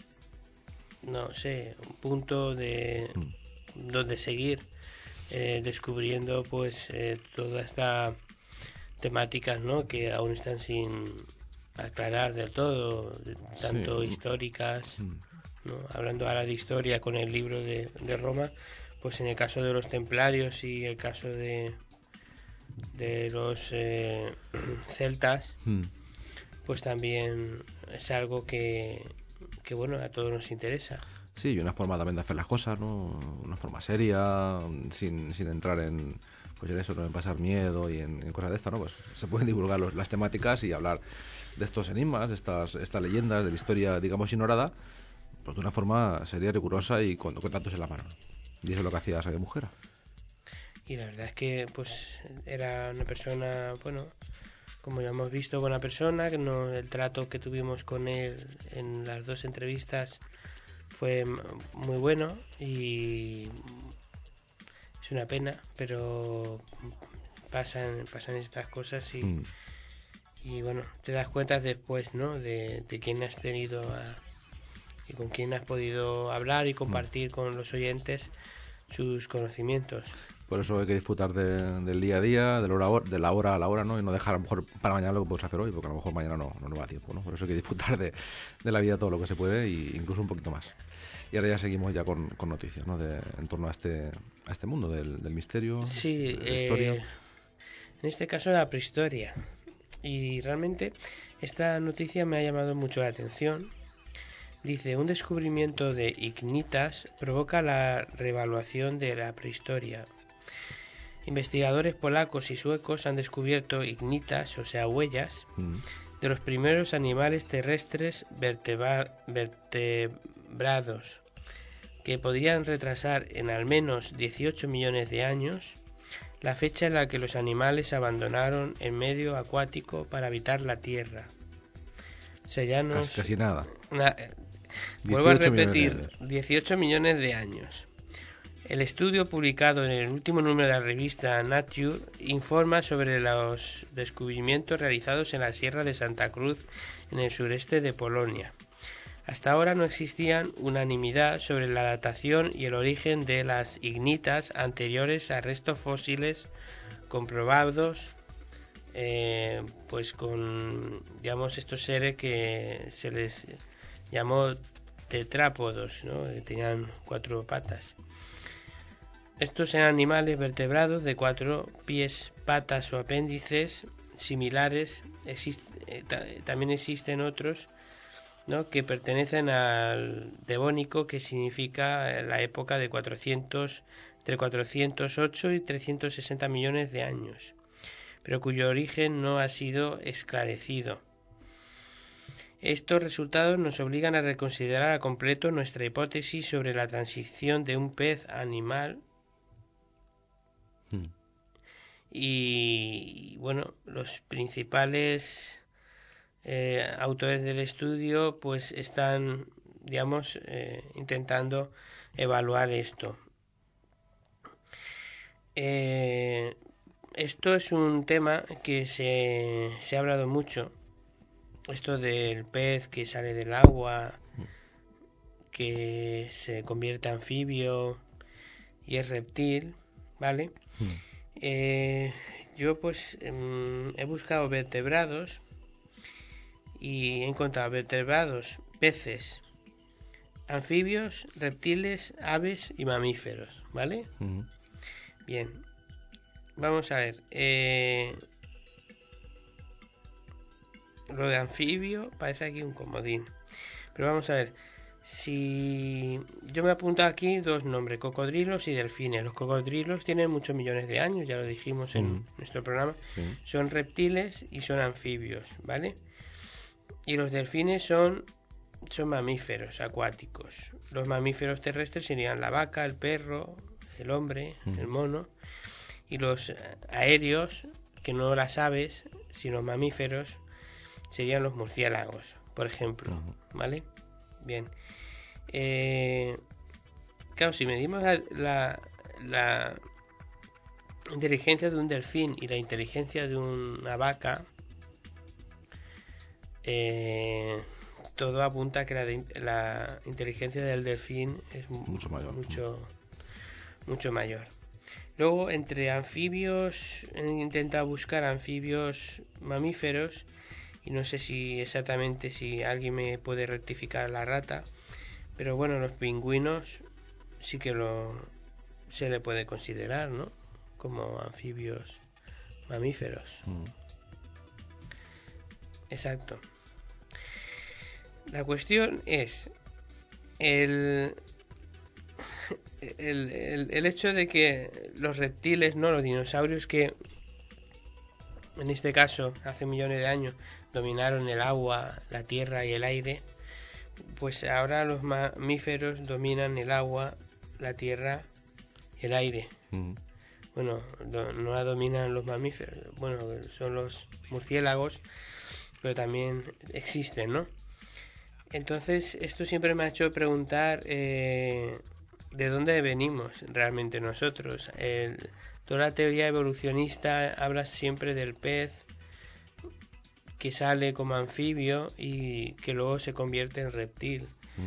no sé, un punto de mm. donde seguir, eh, descubriendo pues eh, toda esta temáticas, ¿no? Que aún están sin aclarar del todo, tanto sí. históricas, mm. ¿no? Hablando ahora de historia con el libro de, de Roma, pues en el caso de los templarios y el caso de de los eh, celtas, mm. pues también es algo que, que, bueno, a todos nos interesa. Sí, y una forma también de hacer las cosas, ¿no? Una forma seria, sin, sin entrar en, pues en eso, no en pasar miedo y en, en cosas de esta, ¿no? Pues se pueden divulgar los, las temáticas y hablar de estos enigmas, de estas, estas leyendas, de la historia, digamos, ignorada, pues de una forma seria, rigurosa y con, con datos en la mano. Y eso es lo que hacía esa mujer. Y la verdad es que pues era una persona, bueno, como ya hemos visto, buena persona, que no, el trato que tuvimos con él en las dos entrevistas fue muy bueno y es una pena, pero pasan pasan estas cosas y, mm. y bueno, te das cuenta después, ¿no? De, de quién has tenido a, y con quién has podido hablar y compartir mm. con los oyentes sus conocimientos. Por eso hay que disfrutar de, del día a día, de la, hora, de la hora a la hora, ¿no? Y no dejar a lo mejor para mañana lo que puedes hacer hoy, porque a lo mejor mañana no, no nos va a tiempo, ¿no? Por eso hay que disfrutar de, de la vida todo lo que se puede e incluso un poquito más. Y ahora ya seguimos ya con, con noticias, ¿no? De, en torno a este a este mundo del, del misterio, sí, de la historia. Eh, en este caso de la prehistoria. Y realmente esta noticia me ha llamado mucho la atención. Dice, un descubrimiento de ignitas provoca la reevaluación de la prehistoria. Investigadores polacos y suecos han descubierto ignitas, o sea, huellas, mm. de los primeros animales terrestres vertebra- vertebrados, que podrían retrasar en al menos dieciocho millones de años la fecha en la que los animales abandonaron el medio acuático para habitar la tierra. O sea, ya nos... Casi, casi nada. Una, vuelvo a repetir, dieciocho millones de años. El estudio publicado en el último número de la revista Nature informa sobre los descubrimientos realizados en la Sierra de Santa Cruz, en el sureste de Polonia. Hasta ahora no existían unanimidad sobre la datación y el origen de las ignitas anteriores a restos fósiles comprobados, eh, pues con, digamos, estos seres que se les llamó tetrápodos, ¿no? Tenían cuatro patas. Estos eran animales vertebrados de cuatro pies, patas o apéndices similares. Exist- eh, ta- también existen otros, ¿no? Que pertenecen al Devónico, que significa la época de cuatrocientos, entre cuatrocientos ocho y trescientos sesenta millones de años, pero cuyo origen no ha sido esclarecido. Estos resultados nos obligan a reconsiderar a completo nuestra hipótesis sobre la transición de un pez a animal. Mm. Y bueno, los principales eh, autores del estudio pues están, digamos, eh, intentando evaluar esto. Eh, esto es un tema que se, se ha hablado mucho. Esto del pez que sale del agua, que se convierte en anfibio y es reptil, ¿vale? Mm. Eh, yo pues eh, he buscado vertebrados y he encontrado vertebrados, peces, anfibios, reptiles, aves y mamíferos, ¿vale? Mm. Bien, vamos a ver. Eh, lo de anfibio parece aquí un comodín. Pero vamos a ver. Si yo me apunto aquí dos nombres, cocodrilos y delfines. Los cocodrilos tienen muchos millones de años, ya lo dijimos en Mm. nuestro programa. Sí. Son reptiles y son anfibios, ¿vale? Y los delfines son, son mamíferos acuáticos. Los mamíferos terrestres serían la vaca, el perro, el hombre, Mm. el mono. Y los aéreos, que no las aves, sino mamíferos, serían los murciélagos, por ejemplo, Ujú. ¿vale? Bien. Eh, claro, si medimos la, la, la inteligencia de un delfín y la inteligencia de una vaca, eh, todo apunta a que la, de, la inteligencia del delfín es Mucho mayor. mucho, mucho mayor. Luego, entre anfibios, he intentado buscar anfibios mamíferos y no sé si exactamente si alguien me puede rectificar la rata, pero bueno, los pingüinos sí que lo se le puede considerar, ¿no? Como anfibios mamíferos. Mm. Exacto. La cuestión es el El, el, el hecho de que los reptiles, no los dinosaurios, que en este caso hace millones de años dominaron el agua, la tierra y el aire, pues ahora los mamíferos dominan el agua, la tierra y el aire. Mm. Bueno, no, no la dominan los mamíferos, bueno, son los murciélagos, pero también existen, ¿no? Entonces esto siempre me ha hecho preguntar eh, ¿de dónde venimos realmente nosotros? El, toda la teoría evolucionista habla siempre del pez que sale como anfibio y que luego se convierte en reptil,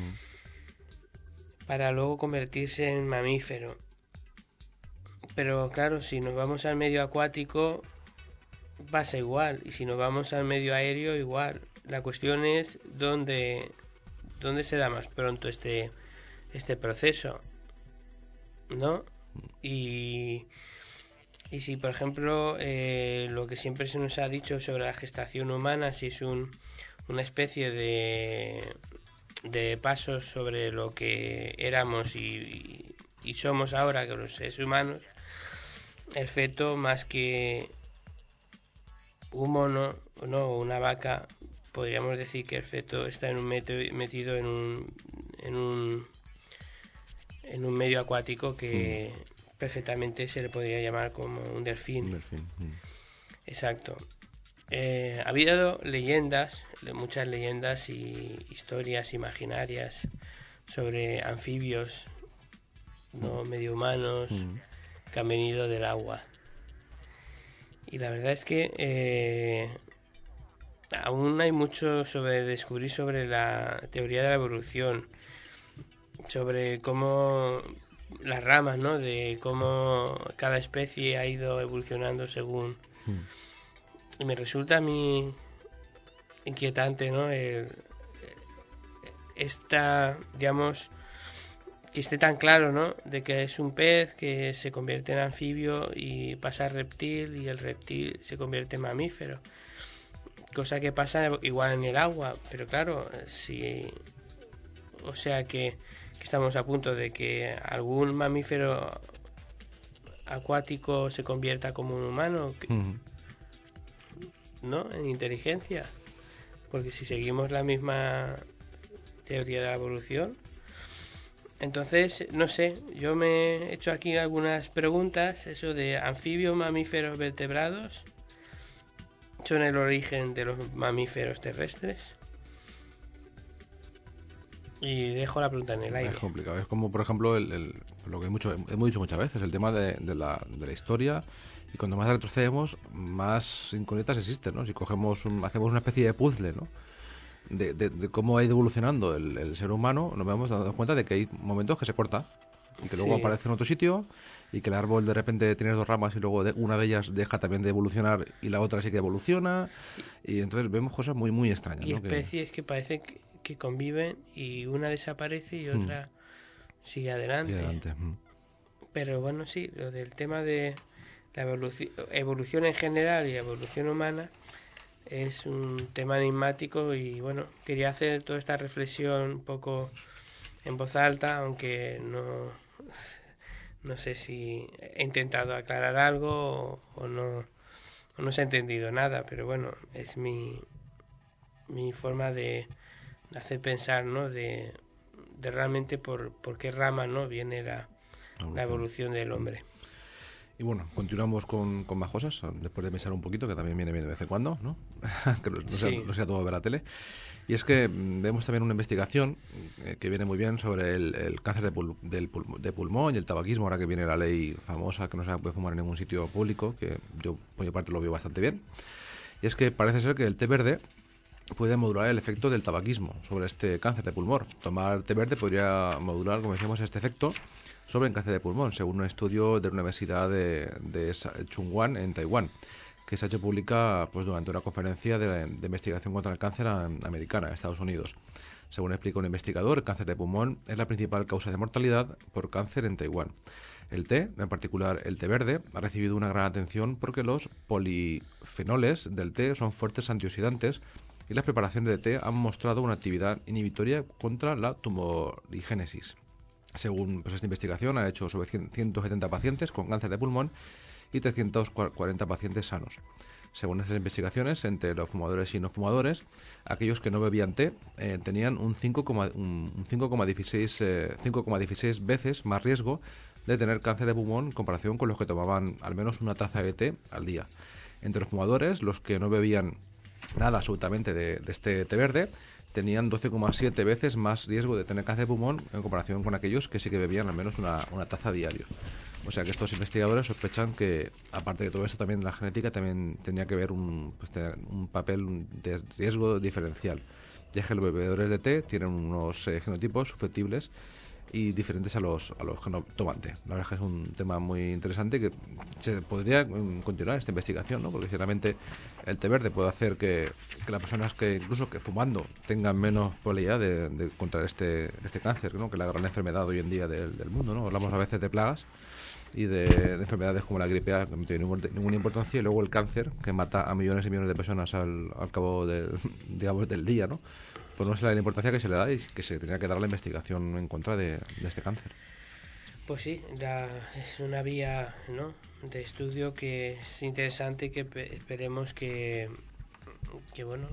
Mm. para luego convertirse en mamífero. Pero claro, si nos vamos al medio acuático pasa igual, y si nos vamos al medio aéreo igual. La cuestión es dónde, dónde se da más pronto este, este proceso, ¿no? Y, y si, por ejemplo, eh, lo que siempre se nos ha dicho sobre la gestación humana, si es un, una especie de, de pasos sobre lo que éramos y, y somos ahora, que los seres humanos, el feto, más que un mono, no, una vaca, podríamos decir que el feto está en un meto, metido en un, en un en un medio acuático que mm. perfectamente se le podría llamar como un delfín. Un delfín. Mm. Exacto. Eh, ha habido leyendas, muchas leyendas y historias imaginarias sobre anfibios, no mm. medio humanos, mm. que han venido del agua. Y la verdad es que eh, aún hay mucho sobre descubrir sobre la teoría de la evolución, sobre cómo las ramas, ¿no? De cómo cada especie ha ido evolucionando según. Mm. Y me resulta a mí inquietante, ¿no? El, esta, digamos, que esté tan claro, ¿no? De que es un pez que se convierte en anfibio y pasa a reptil, y el reptil se convierte en mamífero. Cosa que pasa igual en el agua, pero claro, si, o sea que, que estamos a punto de que algún mamífero acuático se convierta como un humano, Mm. ¿no? En inteligencia. porque si seguimos la misma teoría de la evolución, entonces, no sé, yo me he hecho aquí algunas preguntas, eso de anfibios, mamíferos, vertebrados, ¿son el origen de los mamíferos terrestres? Y dejo la pregunta en el aire. Es complicado. Es como, por ejemplo, el, el- lo que mucho, hemos dicho muchas veces, el tema de, de la, de la historia. Y cuanto más retrocedemos, más incógnitas existen, ¿no? Si cogemos un- hacemos una especie de puzzle, ¿no? De, de- de cómo ha ido evolucionando el, el ser humano, nos hemos dado cuenta de que hay momentos que se corta y que luego Sí. aparece en otro sitio y que el árbol de repente tiene dos ramas y luego de- una de ellas deja también de evolucionar y la otra sí que evoluciona. Y entonces vemos cosas muy, muy extrañas, Y ¿no? Que- especies que parece que, que conviven y una desaparece y Hmm. otra sigue adelante. sí, adelante. Mm. Pero bueno, sí, lo del tema de la evoluci- evolución en general y evolución humana es un tema enigmático y bueno, quería hacer toda esta reflexión un poco en voz alta, aunque no, no sé si he intentado aclarar algo o, o no, o no se ha entendido nada, pero bueno, es mi, mi forma de, de hacer pensar, ¿no? De, de realmente por, por qué rama, ¿no? Viene la, la evolución del hombre. Y bueno, continuamos con, con más cosas, después de pensar un poquito, que también viene bien de vez en cuando, ¿no? que no, no sea, Sí. no sea todo ver la tele. Y es que mm, vemos también una investigación eh, que viene muy bien sobre el, el cáncer de, pul- del pul- de pulmón y el tabaquismo, ahora que viene la ley famosa que no se puede fumar en ningún sitio público, que yo por mi parte lo veo bastante bien. Y es que parece ser que el té verde puede modular el efecto del tabaquismo sobre este cáncer de pulmón. Tomar té verde podría modular, como decíamos, este efecto sobre el cáncer de pulmón, según un estudio de la Universidad de, de Chung-Wan en Taiwán, que se ha hecho pública pues, durante una conferencia de, de investigación contra el cáncer a- americana en Estados Unidos. Según explica un investigador, el cáncer de pulmón es la principal causa de mortalidad por cáncer en Taiwán. El té, en particular el té verde, ha recibido una gran atención porque los polifenoles del té son fuertes antioxidantes y las preparaciones de té han mostrado una actividad inhibitoria contra la tumorigénesis. Según pues, esta investigación, ha hecho sobre ciento setenta pacientes con cáncer de pulmón y trescientos cuarenta pacientes sanos. Según estas investigaciones, entre los fumadores y no fumadores, aquellos que no bebían té eh, tenían un cinco coma dieciséis eh, cinco coma dieciséis veces más riesgo de tener cáncer de pulmón en comparación con los que tomaban al menos una taza de té al día. Entre los fumadores, los que no bebían nada absolutamente de, de este té verde tenían doce coma siete veces más riesgo de tener cáncer de pulmón en comparación con aquellos que sí que bebían al menos una, una taza a diario. O sea que estos investigadores sospechan que, aparte de todo esto, también la genética también tenía que ver un, pues, tener un papel de riesgo diferencial. Ya que los bebedores de té tienen unos eh, genotipos susceptibles y diferentes a los a los que no toman té. La verdad es que es un tema muy interesante que se podría mm, continuar esta investigación, ¿no? Porque sinceramente el té verde puede hacer que, que las personas que incluso que fumando tengan menos probabilidad de, de contraer este este cáncer, ¿no? Que es la gran enfermedad hoy en día del, del mundo, ¿no? Hablamos a veces de plagas y de, de enfermedades como la gripe A, que no tiene ningún- ninguna importancia, y luego el cáncer, que mata a millones y millones de personas al, al cabo del, digamos, del día, ¿no? Pues no se le da la importancia que se le da y que se tenía que dar la investigación en contra de, de este cáncer. Pues sí, la, es una vía, ¿no? De estudio que es interesante y que pe- esperemos que, que bueno,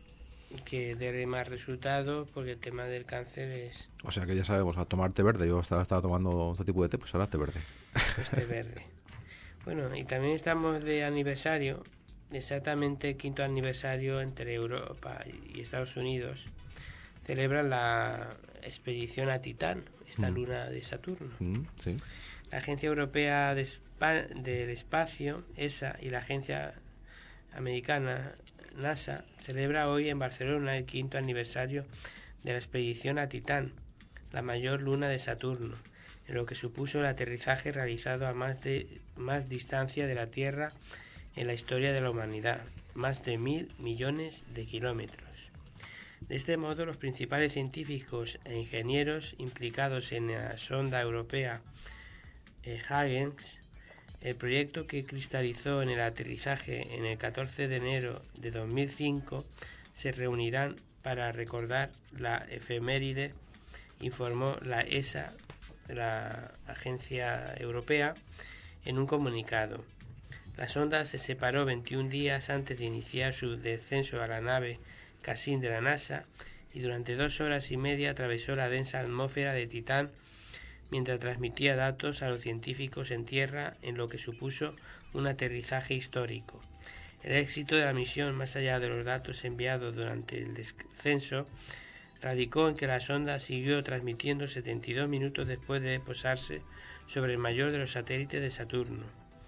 que dé más resultados, porque el tema del cáncer es O sea que ya sabemos, a tomar té verde. Yo estaba, estaba tomando otro tipo de té, pues ahora té verde. este verde. Bueno, y también estamos de aniversario, exactamente el quinto aniversario entre Europa y Estados Unidos. Celebran la expedición a Titán, esta Mm. luna de Saturno. Mm, sí. La Agencia Europea de Espa- del Espacio, E S A, y la Agencia Americana, NASA, celebra hoy en Barcelona el quinto aniversario de la expedición a Titán, la mayor luna de Saturno, en lo que supuso el aterrizaje realizado a más de más distancia de la Tierra en la historia de la humanidad, más de mil millones de kilómetros. De este modo, los principales científicos e ingenieros implicados en la sonda europea eh, Huygens, el proyecto que cristalizó en el aterrizaje en el catorce de enero de dos mil cinco, se reunirán para recordar la efeméride, informó la E S A, la Agencia Europea, en un comunicado. La sonda se separó veintiún días antes de iniciar su descenso a la nave Cassini de la NASA y durante dos horas y media atravesó la densa atmósfera de Titán mientras transmitía datos a los científicos en tierra en lo que supuso un aterrizaje histórico. El éxito de la misión, más allá de los datos enviados durante el descenso, radicó en que la sonda siguió transmitiendo setenta y dos minutos después de posarse sobre el mayor de los satélites de Saturno.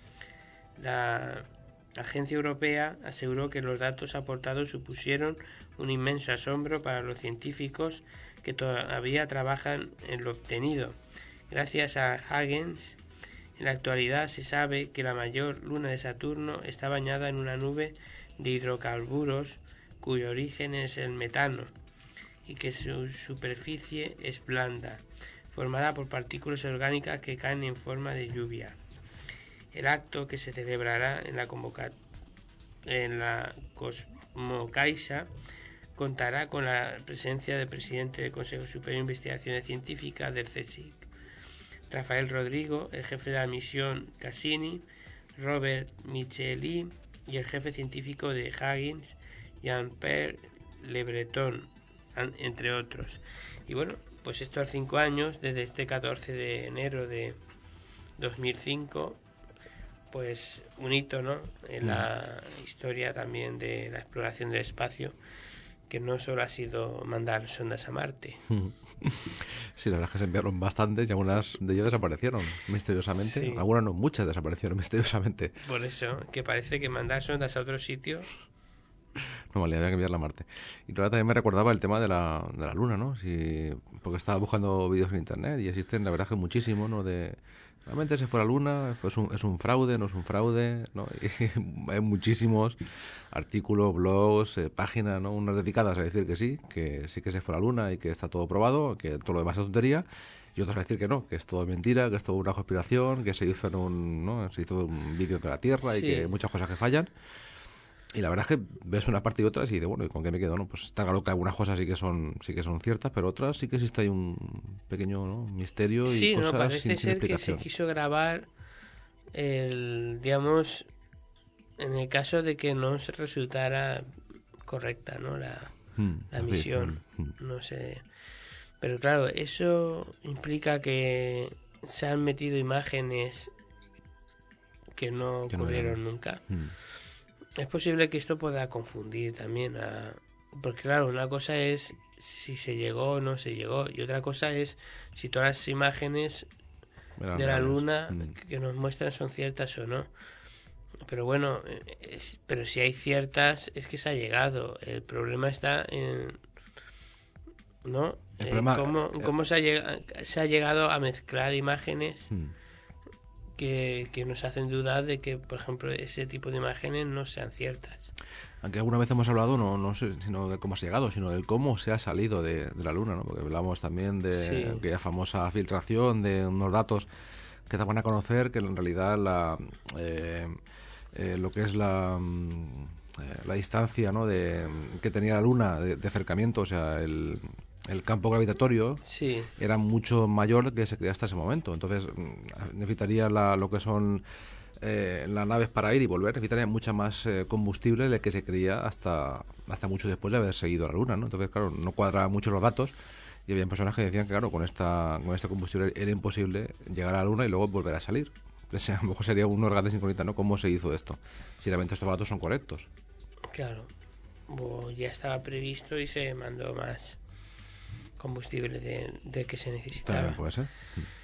La agencia europea aseguró que los datos aportados supusieron un inmenso asombro para los científicos que todavía trabajan en lo obtenido. Gracias a Huygens, en la actualidad se sabe que la mayor luna de Saturno está bañada en una nube de hidrocarburos cuyo origen es el metano y que su superficie es blanda, formada por partículas orgánicas que caen en forma de lluvia. El acto, que se celebrará en la, convoca- en la Cosmocaixa, contará con la presencia del presidente del Consejo Superior de Investigaciones Científicas del CSIC, Rafael Rodrigo, el jefe de la misión Cassini, Robert Micheli y el jefe científico de Huygens, Jean-Pierre Le Breton, entre otros. Y bueno, pues estos cinco años, desde este catorce de enero de dos mil cinco, pues un hito, ¿no?, en la historia también de la exploración del espacio, que no solo ha sido mandar sondas a Marte. Sí, la verdad es que se enviaron bastantes y algunas de ellas desaparecieron misteriosamente. Sí. Algunas no, muchas desaparecieron misteriosamente. Por eso, que parece que mandar sondas a otros sitios... No, vale, había que enviarla a Marte. Y claro, también me recordaba el tema de la, de la Luna, ¿no? Si, porque estaba buscando vídeos en Internet y existen, la verdad, que muchísimos, ¿no? De, realmente se fue a la Luna, es un, es un fraude, no es un fraude, ¿no? Y hay muchísimos artículos, blogs, eh, páginas, ¿no? Unas dedicadas a decir que sí, que sí que se fue a la Luna y que está todo probado, que todo lo demás es tontería, y otros a decir que no, que es todo mentira, que es todo una conspiración, que se hizo en un, ¿no? Se hizo un vídeo de la Tierra y Sí. que hay muchas cosas que fallan. Y la verdad es que ves una parte y otras y dices, bueno, ¿y con qué me quedo? No, pues está claro que algunas cosas sí que son sí que son ciertas, pero otras sí que existe ahí un pequeño, ¿no?, misterio y Sí, cosas no, parece sin, sin ser que se explicación. quiso grabar el, digamos, en el caso de que no se resultara correcta, ¿no?, la, Mm, la sí, misión, mm, mm. no sé. Pero claro, eso implica que se han metido imágenes que no Que no ocurrieron eran. nunca. Mm. Es posible que esto pueda confundir también a... Porque claro, una cosa es si se llegó o no se llegó, y otra cosa es si todas las imágenes Eran de la reales. Luna Mm. que nos muestran son ciertas o no. Pero bueno, es- pero si hay ciertas, es que se ha llegado. El problema está en... ¿No? El Eh, problema- ¿Cómo, eh, cómo se, ha llegado, se ha llegado a mezclar imágenes Mm. que, que nos hacen dudar de que, por ejemplo, ese tipo de imágenes no sean ciertas? Aunque alguna vez hemos hablado, no, no sé, sino de cómo se ha llegado, sino de cómo se ha salido de, de la Luna, ¿no? Porque hablamos también de Sí. aquella famosa filtración de unos datos que daban a conocer que en realidad la eh, eh, lo que es la mm, eh, la distancia, ¿no?, de que tenía la Luna de, de acercamiento, o sea, el, el campo gravitatorio Sí, era mucho mayor del que se creía hasta ese momento. Entonces mm, necesitaría la, lo que son eh, las naves para ir y volver, necesitaría mucha más eh, combustible del que se creía hasta hasta mucho después de haber seguido a la Luna, ¿no? Entonces, claro, no cuadraban mucho los datos y había personas que decían que, claro, con esta con este combustible era imposible llegar a la Luna y luego volver a salir. Entonces, a lo mejor sería unos grandes incógnitas, ¿no?, cómo se hizo esto, si realmente estos datos son correctos. claro. O ya estaba previsto y se mandó más combustible de, de que se necesitaba. También puede ser.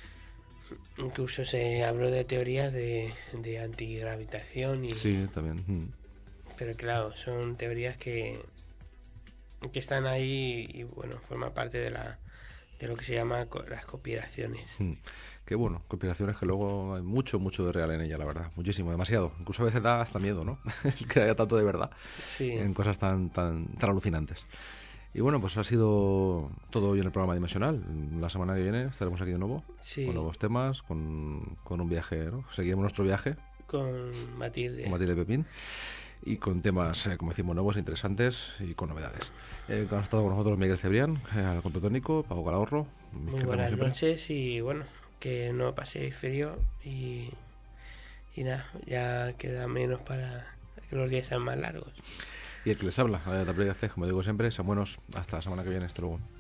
Incluso se habló de teorías de, de antigravitación y... Sí, también. Mm. Pero claro, son teorías que, que están ahí y bueno, forman parte de la de lo que se llama co- las conspiraciones. Mm. Que bueno, conspiraciones que luego hay mucho, mucho de real en ella, la verdad. Muchísimo, demasiado. Incluso a veces da hasta miedo, ¿no? Que haya tanto de verdad Sí, en cosas tan, tan, tan alucinantes. Y bueno, pues ha sido todo hoy en el programa Dimensional. La semana que viene estaremos aquí de nuevo, sí, con nuevos temas, con, con un viaje, ¿no? Seguiremos nuestro viaje con Matilde. con Matilde Pepín y con temas, eh, como decimos, nuevos, interesantes y con novedades. Eh, han estado con nosotros Miguel Cebrián, eh, al control técnico, Pablo Calahorro. Muy buenas noches y bueno, que no paséis frío y, y nada, ya queda menos para que los días sean más largos. Y Y el que les habla, David Acez, como digo siempre, sean buenos. Hasta la semana que viene. Hasta luego.